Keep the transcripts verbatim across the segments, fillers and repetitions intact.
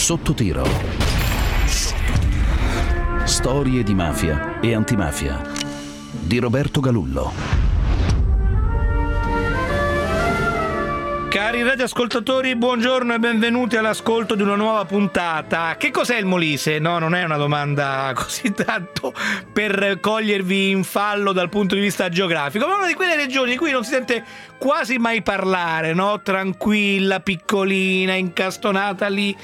Sotto tiro. Storie di mafia e antimafia di Roberto Galullo. Cari radioascoltatori, buongiorno e benvenuti all'ascolto di una nuova puntata. Che cos'è il Molise? No, non è una domanda così tanto per cogliervi in fallo dal punto di vista geografico, ma è una di quelle regioni di cui non si sente quasi mai parlare, no? Tranquilla, piccolina, incastonata lì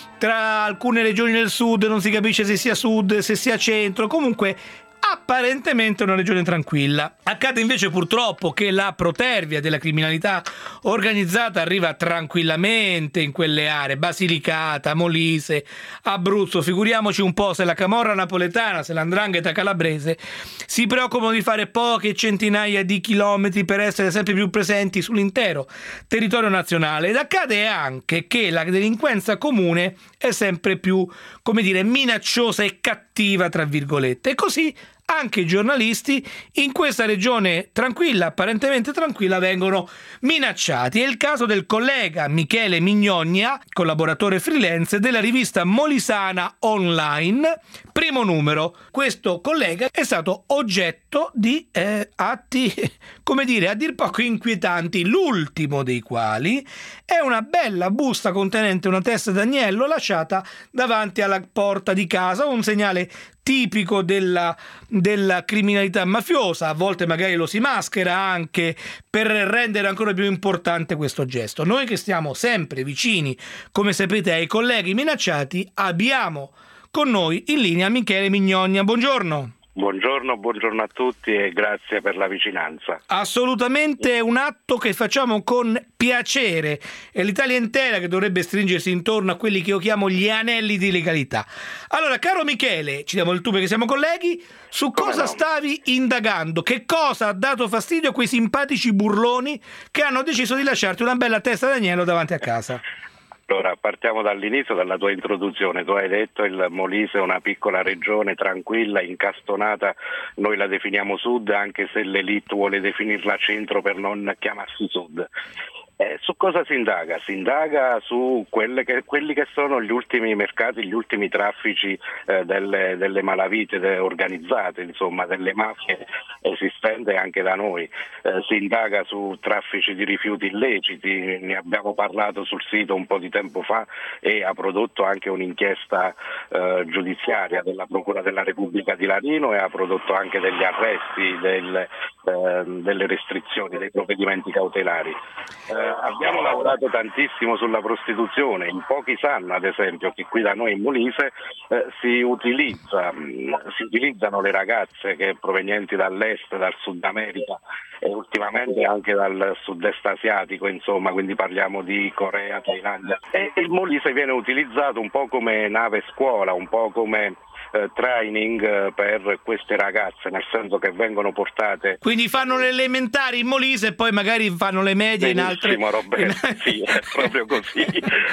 tra alcune regioni del sud, non si capisce se sia sud, se sia centro, comunque apparentemente una regione tranquilla. Accade invece purtroppo che la protervia della criminalità organizzata arriva tranquillamente in quelle aree, Basilicata, Molise, Abruzzo. Figuriamoci un po' se la camorra napoletana, se l'andrangheta calabrese si preoccupano di fare poche centinaia di chilometri per essere sempre più presenti sull'intero territorio nazionale. Ed accade anche che la delinquenza comune è sempre più, come dire, minacciosa e cattiva, tra virgolette, e così anche i giornalisti in questa regione tranquilla, apparentemente tranquilla, vengono minacciati. È il caso del collega Michele Mignogna, collaboratore freelance della rivista Molisana Online, primo numero. Questo collega è stato oggetto di eh, atti, come dire, a dir poco inquietanti, l'ultimo dei quali è una bella busta contenente una testa d'agnello lasciata davanti alla porta di casa, un segnale tipico della, della criminalità mafiosa. A volte magari lo si maschera anche per rendere ancora più importante questo gesto. Noi che stiamo sempre vicini, come sapete, ai colleghi minacciati, abbiamo con noi in linea Michele Mignogna. Buongiorno. Buongiorno, buongiorno a tutti e grazie per la vicinanza. Assolutamente un atto che facciamo con piacere. È l'Italia intera che dovrebbe stringersi intorno a quelli che io chiamo gli anelli di legalità. Allora, caro Michele, ci diamo il tu perché siamo colleghi, su Come cosa no? stavi indagando? Che cosa ha dato fastidio a quei simpatici burloni che hanno deciso di lasciarti una bella testa d'agnello davanti a casa? Allora, partiamo dall'inizio, dalla tua introduzione. Tu hai detto il Molise è una piccola regione tranquilla, incastonata, noi la definiamo sud, anche se l'elite vuole definirla centro per non chiamarsi sud. Eh, su cosa si indaga? Si indaga su quelle che, quelli che sono gli ultimi mercati, gli ultimi traffici eh, delle, delle malavite de, organizzate, insomma, delle mafie esistenti anche da noi. Eh, si indaga su traffici di rifiuti illeciti, ne abbiamo parlato sul sito un po' di tempo fa e ha prodotto anche un'inchiesta eh, giudiziaria della Procura della Repubblica di Larino e ha prodotto anche degli arresti, del, eh, delle restrizioni, dei provvedimenti cautelari. Eh, abbiamo lavorato tantissimo sulla prostituzione, in pochi sanno ad esempio che qui da noi in Molise eh, si utilizza, mh, si utilizzano le ragazze che provenienti dall'est, dal Sud America e ultimamente anche dal sud-est asiatico, insomma, quindi parliamo di Corea, Thailandia, e il Molise viene utilizzato un po' come nave scuola, un po' come Eh, training eh, per queste ragazze, nel senso che vengono portate. Quindi fanno le elementari in Molise e poi magari fanno le medie in altre. Roberto, in... sì, è proprio così.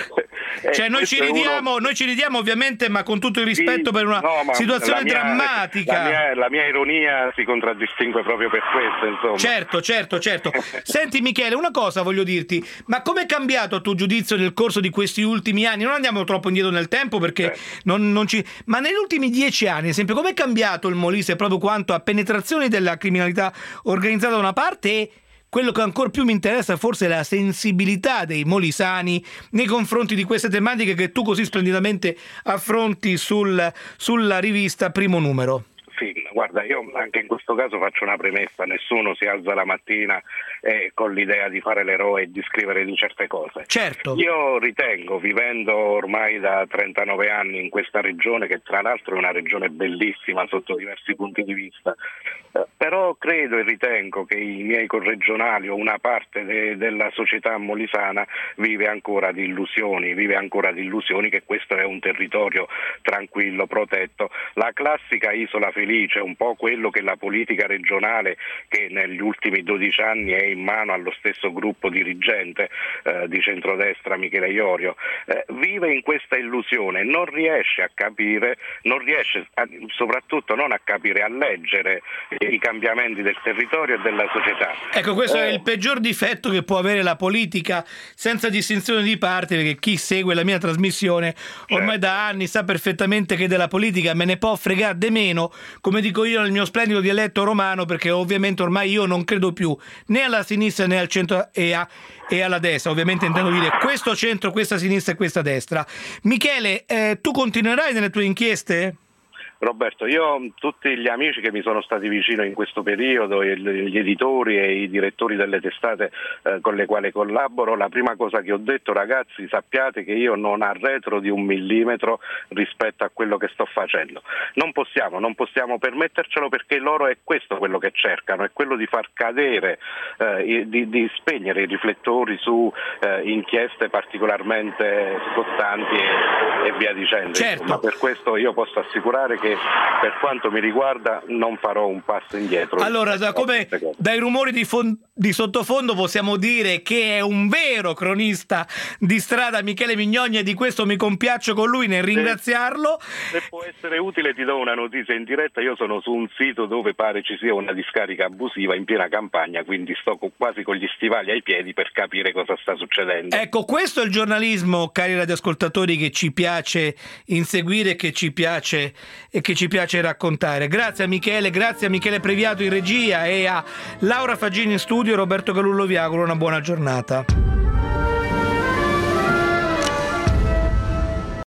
Cioè noi ci ridiamo, uno... noi ci ridiamo ovviamente, ma con tutto il rispetto sì, per una no, situazione la mia, drammatica. La mia, la mia ironia si contraddistingue proprio per questo, insomma. Certo, certo, certo. Senti Michele, una cosa voglio dirti, ma com'è cambiato a tuo giudizio nel corso di questi ultimi anni? Non andiamo troppo indietro nel tempo perché eh. non, non ci... Ma negli ultimi dieci anni, ad esempio, com'è cambiato il Molise proprio quanto a penetrazione della criminalità organizzata da una parte e quello che ancora più mi interessa forse è la sensibilità dei molisani nei confronti di queste tematiche che tu così splendidamente affronti sul, sulla rivista Primo Numero? Sì, guarda, io anche in questo caso faccio una premessa, nessuno si alza la mattina eh, con l'idea di fare l'eroe e di scrivere di certe cose. Certo. Io ritengo, vivendo ormai da trentanove anni in questa regione, che tra l'altro è una regione bellissima sotto diversi punti di vista, eh, però credo e ritengo che i miei corregionali o una parte de- della società molisana vive ancora di illusioni, vive ancora di illusioni che questo è un territorio tranquillo, protetto. La classica isola felice, un po' po' quello che la politica regionale, che negli ultimi dodici anni è in mano allo stesso gruppo dirigente eh, di centrodestra, Michele Iorio, eh, vive in questa illusione, non riesce a capire, non riesce a, soprattutto non a capire, a leggere i cambiamenti del territorio e della società. Ecco, questo eh, è il peggior difetto che può avere la politica, senza distinzione di parte, perché chi segue la mia trasmissione ormai certo. da anni sa perfettamente che della politica me ne può fregare de meno, come dico io nel mio splendido dialetto romano, perché ovviamente ormai io non credo più né alla sinistra né al centro e, a, e alla destra, ovviamente intendo dire questo centro, questa sinistra e questa destra. Michele, eh, tu continuerai nelle tue inchieste? Roberto, io tutti gli amici che mi sono stati vicino in questo periodo, gli editori e i direttori delle testate eh, con le quali collaboro, la prima cosa che ho detto: ragazzi, sappiate che io non arretro di un millimetro rispetto a quello che sto facendo. Non possiamo, non possiamo permettercelo, perché loro è questo quello che cercano, è quello di far cadere, eh, di, di spegnere i riflettori su eh, inchieste particolarmente scottanti e, e via dicendo. Certo. Ma per questo io posso assicurare che per quanto mi riguarda non farò un passo indietro. Allora, da come, dai rumori di, fond- di sottofondo possiamo dire che è un vero cronista di strada Michele Mignogna, e di questo mi compiaccio con lui nel ringraziarlo. Se, se può essere utile ti do una notizia in diretta: io sono su un sito dove pare ci sia una discarica abusiva in piena campagna, quindi sto co- quasi con gli stivali ai piedi per capire cosa sta succedendo. Ecco, questo è il giornalismo, cari radioascoltatori, che ci piace inseguire, che ci piace e che ci piace raccontare. Grazie a Michele, grazie a Michele Previato in regia e a Laura Faggini in studio. Roberto Galullo vi auguro una buona giornata.